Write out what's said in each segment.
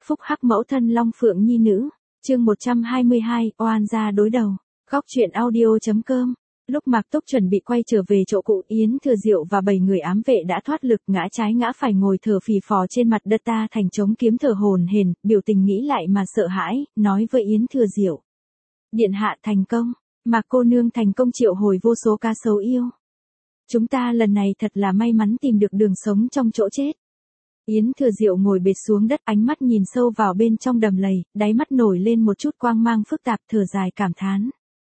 phúc hắc mẫu thân Long Phượng nhi nữ. Chương 122, oan gia đối đầu. Góc truyện audio.com. Lúc Mạc Túc chuẩn bị quay trở về chỗ cũ, Yến Thừa Diệu và 7 người ám vệ đã thoát lực, ngã trái ngã phải ngồi thở phì phò trên mặt đất ta thành trống kiếm thở hổn hển, biểu tình nghĩ lại mà sợ hãi, nói với Yến Thừa Diệu: "Điện hạ thành công, Mạc cô nương thành công triệu hồi vô số cá sấu yêu. Chúng ta lần này thật là may mắn tìm được đường sống trong chỗ chết." Yến Thừa Diệu ngồi bệt xuống đất, ánh mắt nhìn sâu vào bên trong đầm lầy, đáy mắt nổi lên một chút quang mang phức tạp, thở dài cảm thán: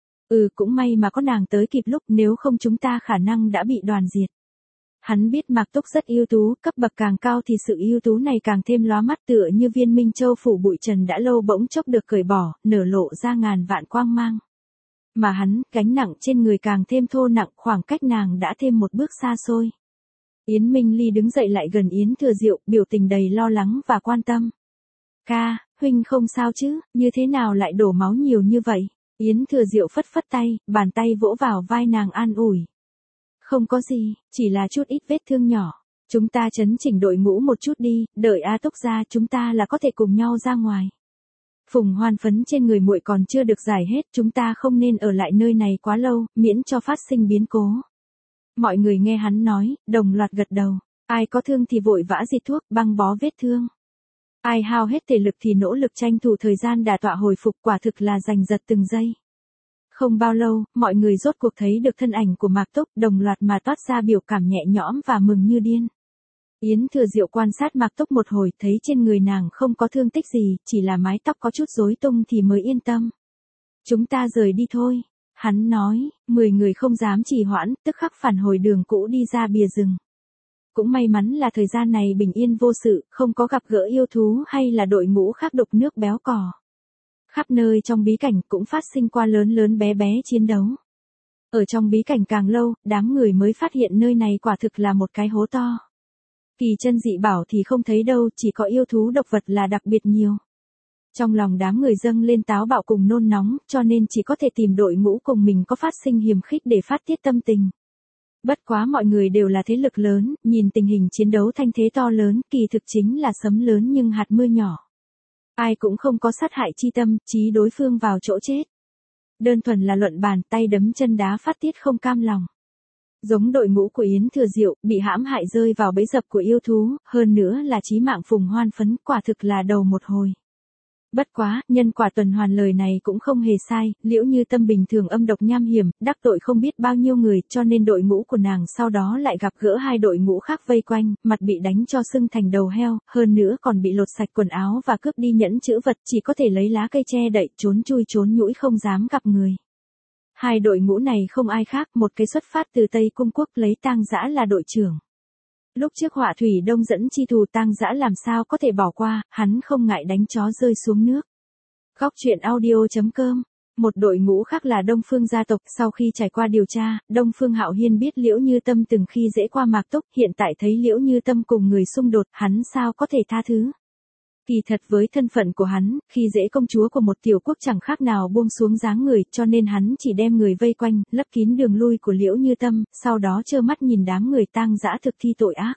Cũng may mà có nàng tới kịp lúc, nếu không chúng ta khả năng đã bị đoàn diệt. Hắn biết Mạc Túc rất ưu tú, cấp bậc càng cao thì sự ưu tú này càng thêm lóa mắt, tựa như viên minh châu phủ bụi trần đã lâu bỗng chốc được cởi bỏ, nở lộ ra ngàn vạn quang mang. Mà hắn, gánh nặng trên người càng thêm thô nặng, khoảng cách nàng đã thêm một bước xa xôi. Yến Minh Ly đứng dậy lại gần Yến Thừa Diệu, biểu tình đầy lo lắng và quan tâm. "Ca, huynh không sao chứ, như thế nào lại đổ máu nhiều như vậy?" Yến Thừa Diệu phất phất tay, bàn tay vỗ vào vai nàng an ủi. "Không có gì, chỉ là chút ít vết thương nhỏ. Chúng ta chấn chỉnh đội ngũ một chút đi, đợi A Túc ra chúng ta là có thể cùng nhau ra ngoài. Phùng Hoan phấn trên người muội còn chưa được giải hết, chúng ta không nên ở lại nơi này quá lâu, miễn cho phát sinh biến cố." Mọi người nghe hắn nói, đồng loạt gật đầu. Ai có thương thì vội vã diệt thuốc, băng bó vết thương. Ai hao hết thể lực thì nỗ lực tranh thủ thời gian đả tọa hồi phục, quả thực là giành giật từng giây. Không bao lâu, mọi người rốt cuộc thấy được thân ảnh của Mạc Túc, đồng loạt mà toát ra biểu cảm nhẹ nhõm và mừng như điên. Yến Thừa Diệu quan sát Mạc Túc một hồi, thấy trên người nàng không có thương tích gì, chỉ là mái tóc có chút rối tung thì mới yên tâm. "Chúng ta rời đi thôi." Hắn nói, 10 người không dám trì hoãn, tức khắc phản hồi đường cũ đi ra bìa rừng. Cũng may mắn là thời gian này bình yên vô sự, không có gặp gỡ yêu thú hay là đội ngũ khác đục nước béo cò. Khắp nơi trong bí cảnh cũng phát sinh qua lớn lớn bé bé chiến đấu. Ở trong bí cảnh càng lâu, đám người mới phát hiện nơi này quả thực là một cái hố to. Kỳ chân dị bảo thì không thấy đâu, chỉ có yêu thú độc vật là đặc biệt nhiều. Trong lòng đám người dâng lên táo bạo cùng nôn nóng, cho nên chỉ có thể tìm đội ngũ cùng mình có phát sinh hiềm khích để phát tiết tâm tình. Bất quá mọi người đều là thế lực lớn, nhìn tình hình chiến đấu thanh thế to lớn, kỳ thực chính là sấm lớn nhưng hạt mưa nhỏ. Ai cũng không có sát hại chi tâm, chí đối phương vào chỗ chết. Đơn thuần là luận bàn, tay đấm chân đá phát tiết không cam lòng. Giống đội ngũ của Yến Thừa Diệu, bị hãm hại rơi vào bẫy dập của yêu thú, hơn nữa là chí mạng Phùng Hoan phấn, quả thực là đầu một hồi. Bất quá, nhân quả tuần hoàn lời này cũng không hề sai, Liễu Như Tâm bình thường âm độc nham hiểm, đắc tội không biết bao nhiêu người, cho nên đội ngũ của nàng sau đó lại gặp gỡ hai đội ngũ khác vây quanh, mặt bị đánh cho sưng thành đầu heo, hơn nữa còn bị lột sạch quần áo và cướp đi nhẫn chữ vật, chỉ có thể lấy lá cây che đậy, trốn chui trốn nhũi không dám gặp người. Hai đội ngũ này không ai khác, một cái xuất phát từ Tây Cung Quốc lấy Tang Dã là đội trưởng. Lúc trước Họa Thủy Đông dẫn chi thù, Tang Dã làm sao có thể bỏ qua, hắn không ngại đánh chó rơi xuống nước. Góc truyện audio.com. Một đội ngũ khác là Đông Phương gia tộc, sau khi trải qua điều tra, Đông Phương Hạo Hiên biết Liễu Như Tâm từng khi dễ qua Mạc Túc, hiện tại thấy Liễu Như Tâm cùng người xung đột, hắn sao có thể tha thứ. Kỳ thật với thân phận của hắn, khi dễ công chúa của một tiểu quốc chẳng khác nào buông xuống dáng người, cho nên hắn chỉ đem người vây quanh, lấp kín đường lui của Liễu Như Tâm, sau đó trơ mắt nhìn đám người Tang Dã thực thi tội ác.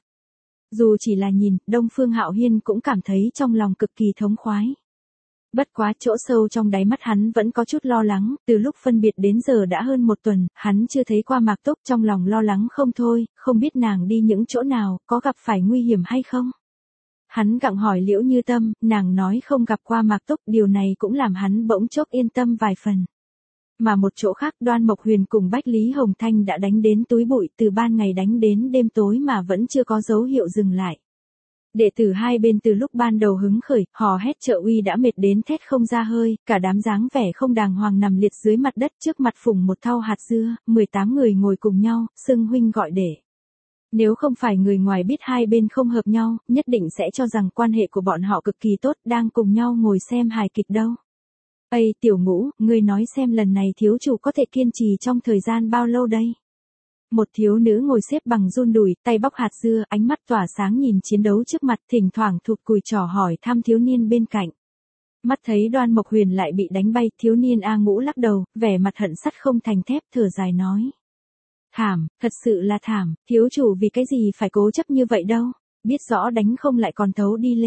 Dù chỉ là nhìn, Đông Phương Hạo Hiên cũng cảm thấy trong lòng cực kỳ thống khoái. Bất quá chỗ sâu trong đáy mắt hắn vẫn có chút lo lắng, từ lúc phân biệt đến giờ đã hơn một tuần, hắn chưa thấy qua Mạc Túc, trong lòng lo lắng không thôi, không biết nàng đi những chỗ nào, có gặp phải nguy hiểm hay không. Hắn gặng hỏi Liễu Như Tâm, nàng nói không gặp qua Mạc Túc, điều này cũng làm hắn bỗng chốc yên tâm vài phần. Mà một chỗ khác, Đoan Mộc Huyền cùng Bách Lý Hồng Thanh đã đánh đến túi bụi, từ ban ngày đánh đến đêm tối mà vẫn chưa có dấu hiệu dừng lại. Đệ tử hai bên từ lúc ban đầu hứng khởi, hò hét trợ uy đã mệt đến thét không ra hơi, cả đám dáng vẻ không đàng hoàng nằm liệt dưới mặt đất trước mặt Phùng một thau hạt dưa, 18 người ngồi cùng nhau, xưng huynh gọi đệ. Nếu không phải người ngoài biết hai bên không hợp nhau, nhất định sẽ cho rằng quan hệ của bọn họ cực kỳ tốt, đang cùng nhau ngồi xem hài kịch đâu. "Ây Tiểu Ngũ, ngươi nói xem lần này thiếu chủ có thể kiên trì trong thời gian bao lâu đây?" Một thiếu nữ ngồi xếp bằng run đùi, tay bóc hạt dưa, ánh mắt tỏa sáng nhìn chiến đấu trước mặt, thỉnh thoảng thụt cùi trỏ hỏi thăm thiếu niên bên cạnh. Mắt thấy Đoan Mộc Huyền lại bị đánh bay, thiếu niên A Ngũ lắc đầu, vẻ mặt hận sắt không thành thép, thở dài nói. "Thảm, thật sự là thảm, thiếu chủ vì cái gì phải cố chấp như vậy đâu, biết rõ đánh không lại còn thấu đi lên."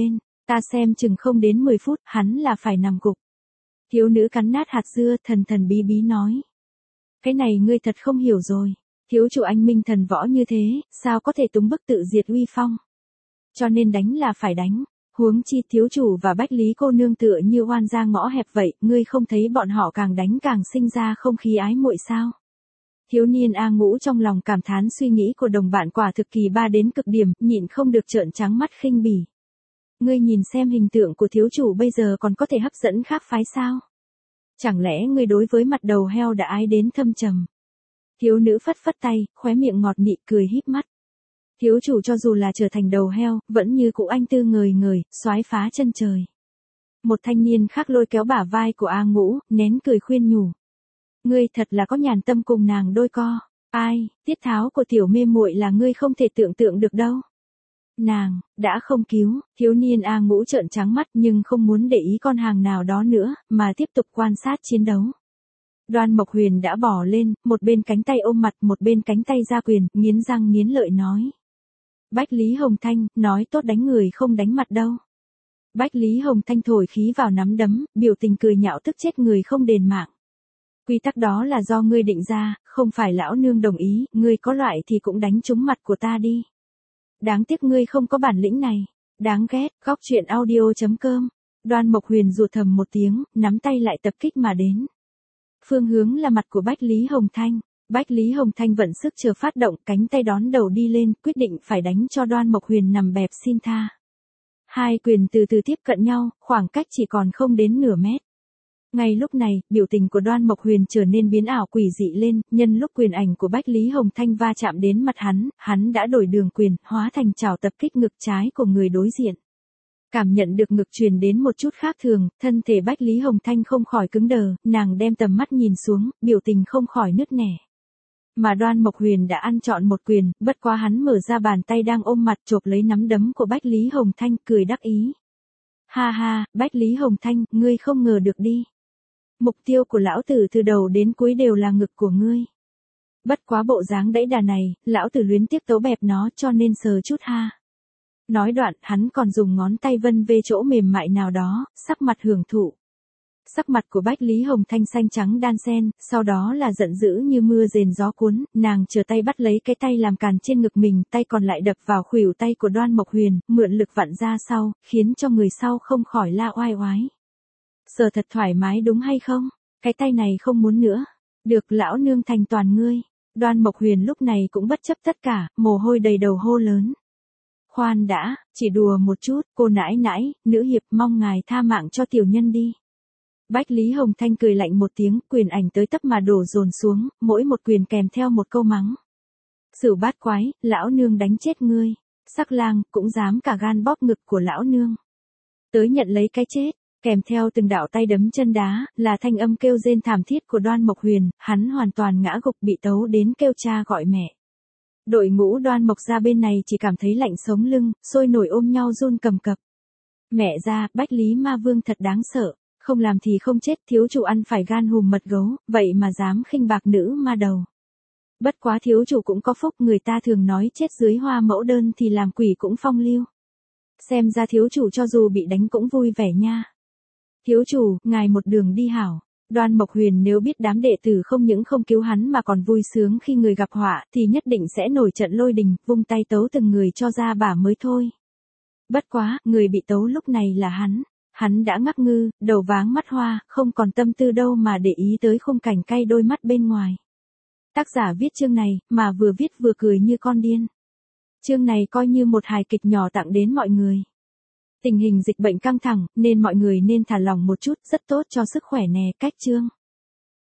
Ta xem chừng không đến 10 phút, hắn là phải nằm gục. Thiếu nữ cắn nát hạt dưa thần thần bí bí nói. Cái này ngươi thật không hiểu rồi. Thiếu chủ anh minh thần võ như thế, sao có thể túng bức tự diệt uy phong. Cho nên đánh là phải đánh. Huống chi thiếu chủ và Bách Lý cô nương tựa như oan ra ngõ hẹp vậy, ngươi không thấy bọn họ càng đánh càng sinh ra không khí ái muội sao? Thiếu niên A Ngũ trong lòng cảm thán suy nghĩ của đồng bạn quả thực kỳ ba đến cực điểm, nhịn không được trợn trắng mắt khinh bỉ. Ngươi nhìn xem hình tượng của thiếu chủ bây giờ còn có thể hấp dẫn khác phái sao? Chẳng lẽ ngươi đối với mặt đầu heo đã ái đến thâm trầm? Thiếu nữ phất phất tay, khóe miệng ngọt nị cười híp mắt. Thiếu chủ cho dù là trở thành đầu heo, vẫn như cụ anh tư ngời ngời, soái phá chân trời. Một thanh niên khác lôi kéo bả vai của A Ngũ, nén cười khuyên nhủ. Ngươi thật là có nhàn tâm cùng nàng đôi co. Ai, tiết tháo của tiểu mê muội là ngươi không thể tưởng tượng được đâu. Nàng, đã không cứu, thiếu niên A Ngũ trợn trắng mắt nhưng không muốn để ý con hàng nào đó nữa, mà tiếp tục quan sát chiến đấu. Đoan Mộc Huyền đã bỏ lên, một bên cánh tay ôm mặt, một bên cánh tay ra quyền, nghiến răng nghiến lợi nói. Bách Lý Hồng Thanh, nói tốt đánh người không đánh mặt đâu. Bách Lý Hồng Thanh thổi khí vào nắm đấm, biểu tình cười nhạo tức chết người không đền mạng. Quy tắc đó là do ngươi định ra, không phải lão nương đồng ý, ngươi có loại thì cũng đánh trúng mặt của ta đi. Đáng tiếc ngươi không có bản lĩnh này. Đáng ghét, góc truyện audio.com. Đoan Mộc Huyền rụt thầm một tiếng, nắm tay lại tập kích mà đến. Phương hướng là mặt của Bách Lý Hồng Thanh. Bách Lý Hồng Thanh vận sức chờ phát động, cánh tay đón đầu đi lên, quyết định phải đánh cho Đoan Mộc Huyền nằm bẹp xin tha. Hai quyền từ từ tiếp cận nhau, khoảng cách chỉ còn không đến nửa mét. Ngay lúc này, biểu tình của Đoan Mộc Huyền trở nên biến ảo quỷ dị lên, nhân lúc quyền ảnh của Bách Lý Hồng Thanh va chạm đến mặt hắn đã đổi đường quyền, hóa thành chảo tập kích ngực trái của người đối diện. Cảm nhận được ngực truyền đến một chút khác thường, thân thể Bách Lý Hồng Thanh không khỏi cứng đờ, nàng đem tầm mắt nhìn xuống, biểu tình không khỏi nứt nẻ. Mà Đoan Mộc Huyền đã ăn trọn một quyền, bất quá hắn mở ra bàn tay đang ôm mặt chộp lấy nắm đấm của Bách Lý Hồng Thanh, cười đắc ý. Ha ha, Bách Lý Hồng Thanh, ngươi không ngờ được đi. Mục tiêu của lão tử từ đầu đến cuối đều là ngực của ngươi. Bất quá bộ dáng đẫy đà này, lão tử luyến tiếc tấu bẹp nó cho nên sờ chút ha. Nói đoạn, hắn còn dùng ngón tay vân về chỗ mềm mại nào đó, sắc mặt hưởng thụ. Sắc mặt của Bách Lý Hồng Thanh xanh trắng đan xen, sau đó là giận dữ như mưa rền gió cuốn, nàng chờ tay bắt lấy cái tay làm càn trên ngực mình, tay còn lại đập vào khuỷu tay của Đoan Mộc Huyền, mượn lực vặn ra sau, khiến cho người sau không khỏi la oai oái. Sờ thật thoải mái đúng hay không? Cái tay này không muốn nữa. Được lão nương thành toàn ngươi. Đoan Mộc Huyền lúc này cũng bất chấp tất cả, mồ hôi đầy đầu hô lớn. Khoan đã, chỉ đùa một chút, cô nãi nãi, nữ hiệp mong ngài tha mạng cho tiểu nhân đi. Bách Lý Hồng Thanh cười lạnh một tiếng, quyền ảnh tới tấp mà đổ dồn xuống, mỗi một quyền kèm theo một câu mắng. Sửu bát quái, lão nương đánh chết ngươi. Sắc lang, cũng dám cả gan bóp ngực của lão nương. Tới nhận lấy cái chết. Kèm theo từng đạo tay đấm chân đá, là thanh âm kêu rên thảm thiết của Đoan Mộc Huyền, hắn hoàn toàn ngã gục bị tấu đến kêu cha gọi mẹ. Đội ngũ Đoan Mộc ra bên này chỉ cảm thấy lạnh sống lưng, sôi nổi ôm nhau run cầm cập. Mẹ ra, Bách Lý Ma Vương thật đáng sợ, không làm thì không chết, thiếu chủ ăn phải gan hùm mật gấu, vậy mà dám khinh bạc nữ ma đầu. Bất quá thiếu chủ cũng có phúc, người ta thường nói chết dưới hoa mẫu đơn thì làm quỷ cũng phong lưu. Xem ra thiếu chủ cho dù bị đánh cũng vui vẻ nha. Thiếu chủ, ngài một đường đi hảo. Đoan Mộc Huyền nếu biết đám đệ tử không những không cứu hắn mà còn vui sướng khi người gặp họa thì nhất định sẽ nổi trận lôi đình, vung tay tấu từng người cho ra bả mới thôi. Bất quá, người bị tấu lúc này là hắn. Hắn đã ngắc ngư, đầu váng mắt hoa, không còn tâm tư đâu mà để ý tới khung cảnh cay đôi mắt bên ngoài. Tác giả viết chương này, mà vừa viết vừa cười như con điên. Chương này coi như một hài kịch nhỏ tặng đến mọi người. Tình hình dịch bệnh căng thẳng, nên mọi người nên thả lỏng một chút, rất tốt cho sức khỏe nè, cách chương.